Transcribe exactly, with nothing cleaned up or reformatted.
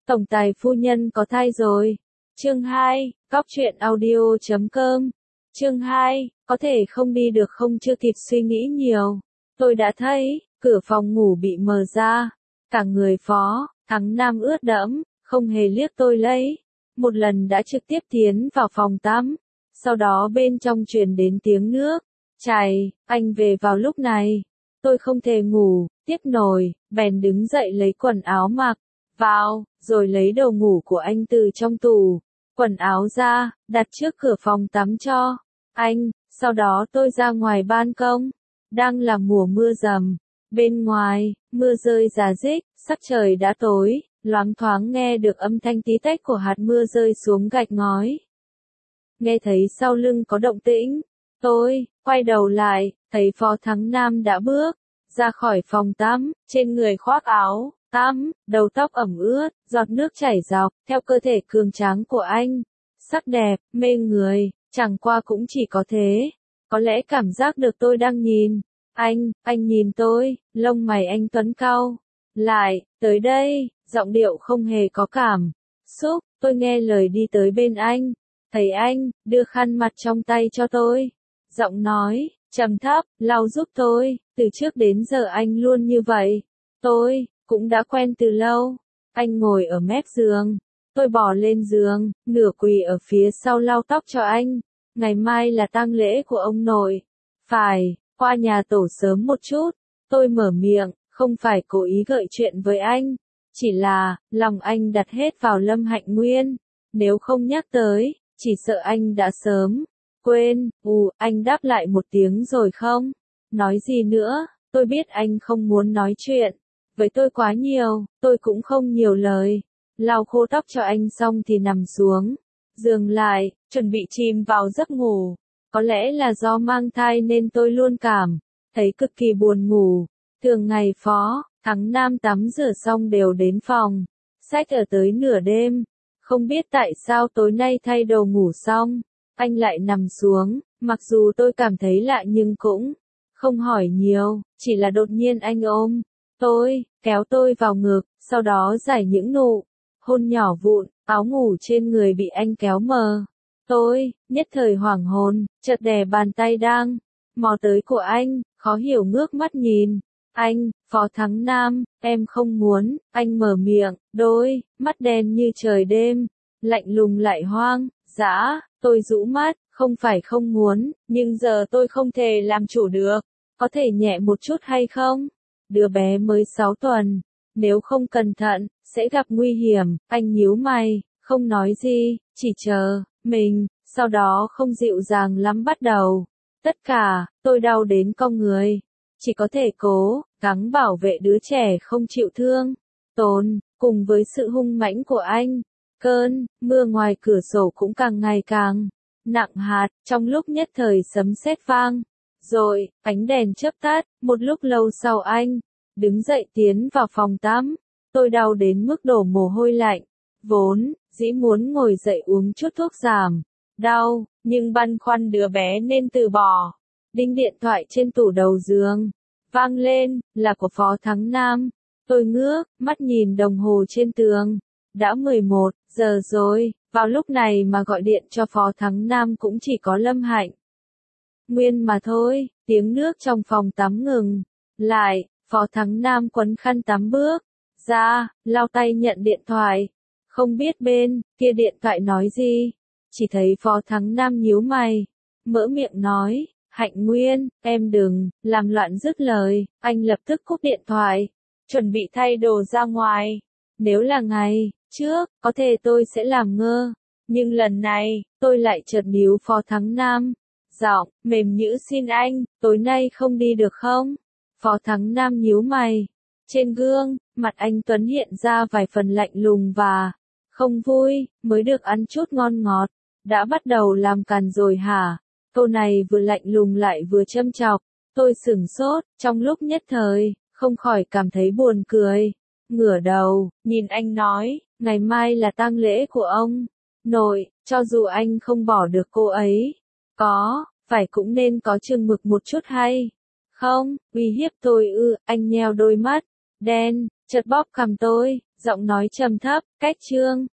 Tổng tài phu nhân có thai rồi. Chương hai, Cóc truyện audio chấm com. Chương hai, có thể không đi được không, chưa kịp suy nghĩ nhiều. Tôi đã thấy, cửa phòng ngủ bị mở ra. Cả người Phó Thắng Nam ướt đẫm, không hề liếc tôi lấy. Một lần đã trực tiếp tiến vào phòng tắm. Sau đó bên trong truyền đến tiếng nước chảy. Anh về vào lúc này. Tôi không thể ngủ, tiếp nổi, bèn đứng dậy lấy quần áo mặc vào, rồi lấy đồ ngủ của anh từ trong tủ quần áo ra, đặt trước cửa phòng tắm cho anh. Sau đó tôi ra ngoài ban công. Đang là mùa mưa rầm. Bên ngoài, mưa rơi rả rích, sắc trời đã tối, loáng thoáng nghe được âm thanh tí tách của hạt mưa rơi xuống gạch ngói. Nghe thấy sau lưng có động tĩnh, tôi quay đầu lại, thấy Phó Thắng Nam đã bước ra khỏi phòng tắm, trên người khoác áo tắm, đầu tóc ẩm ướt, giọt nước chảy dọc theo cơ thể cường tráng của anh. Sắc đẹp, mê người, chẳng qua cũng chỉ có thế. Có lẽ cảm giác được tôi đang nhìn anh, anh nhìn tôi, lông mày anh tuấn cau lại, tới đây, giọng điệu không hề có cảm xúc. Tôi nghe lời đi tới bên anh, thấy anh đưa khăn mặt trong tay cho tôi, giọng nói trầm thấp, lau giúp tôi. Từ trước đến giờ anh luôn như vậy, tôi cũng đã quen từ lâu. Anh ngồi ở mép giường, tôi bò lên giường, nửa quỳ ở phía sau lau tóc cho anh. Ngày mai là tang lễ của ông nội, phải qua nhà tổ sớm một chút. Tôi mở miệng, không phải cố ý gợi chuyện với anh, chỉ là lòng anh đặt hết vào Lâm Hạnh Nguyên. Nếu không nhắc tới, chỉ sợ anh đã sớm quên. Ù, anh đáp lại một tiếng rồi không nói gì nữa. Tôi biết anh không muốn nói chuyện với tôi quá nhiều, tôi cũng không nhiều lời. Lau khô tóc cho anh xong thì nằm xuống giường lại, chuẩn bị chìm vào giấc ngủ. Có lẽ là do mang thai nên tôi luôn cảm thấy cực kỳ buồn ngủ. Thường ngày Phó Thắng Nam tắm rửa xong đều đến phòng sách ở tới nửa đêm. Không biết tại sao tối nay thay đồ ngủ xong, anh lại nằm xuống. Mặc dù tôi cảm thấy lạ nhưng cũng không hỏi nhiều, chỉ là đột nhiên anh ôm tôi, kéo tôi vào ngực, sau đó giải những nụ hôn nhỏ vụn. Áo ngủ trên người bị anh kéo mờ. Tôi nhất thời hoảng hồn, chợt đè bàn tay đang mò tới của anh, khó hiểu ngước mắt nhìn anh. Phó Thắng Nam, em không muốn. Anh mở miệng, đôi mắt đen như trời đêm, lạnh lùng lại hoang dã. Tôi rũ mắt, không phải không muốn, nhưng giờ tôi không thể làm chủ được. Có thể nhẹ một chút hay không? Đứa bé mới sáu tuần, nếu không cẩn thận sẽ gặp nguy hiểm. Anh nhíu mày, không nói gì, chỉ chờ mình. Sau đó không dịu dàng lắm bắt đầu. Tất cả, tôi đau đến cong người. Chỉ có thể cố gắng bảo vệ đứa trẻ không chịu thương tổn. Cùng với sự hung mãnh của anh, cơn mưa ngoài cửa sổ cũng càng ngày càng nặng hạt. Trong lúc nhất thời sấm sét vang rồi, ánh đèn chớp tắt. Một lúc lâu sau anh đứng dậy tiến vào phòng tắm. Tôi đau đến mức đổ mồ hôi lạnh. Vốn dĩ muốn ngồi dậy uống chút thuốc giảm đau, nhưng băn khoăn đứa bé nên từ bỏ. Đinh điện thoại trên tủ đầu giường vang lên, là của Phó Thắng Nam. Tôi ngước mắt nhìn đồng hồ trên tường, đã mười một giờ rồi. Vào lúc này mà gọi điện cho Phó Thắng Nam cũng chỉ có Lâm Hạnh Nguyên mà thôi. Tiếng nước trong phòng tắm ngừng lại. Phó Thắng Nam quấn khăn tắm bước ra, lau tay nhận điện thoại. Không biết bên kia điện thoại nói gì, chỉ thấy Phó Thắng Nam nhíu mày, mở miệng nói, Hạnh Nguyên, em đừng làm loạn. Dứt lời, anh lập tức cúp điện thoại, chuẩn bị thay đồ ra ngoài. Nếu là ngày trước, có thể tôi sẽ làm ngơ, nhưng lần này, tôi lại chợt níu Phó Thắng Nam, giọng mềm nhũ, xin anh, tối nay không đi được không? Phó Thắng Nam nhíu mày, trên gương mặt anh tuấn hiện ra vài phần lạnh lùng và không vui. Mới được ăn chút ngon ngọt, đã bắt đầu làm càn rồi hả? Câu này vừa lạnh lùng lại vừa châm chọc. Tôi sửng sốt, trong lúc nhất thời, không khỏi cảm thấy buồn cười. Ngửa đầu, nhìn anh nói, ngày mai là tang lễ của ông nội, cho dù anh không bỏ được cô ấy, có phải cũng nên có chừng mực một chút hay không? Uy hiếp tôi ư? Anh nheo đôi mắt đen, chợt bóp cằm tôi, Giọng nói trầm thấp, cách chương.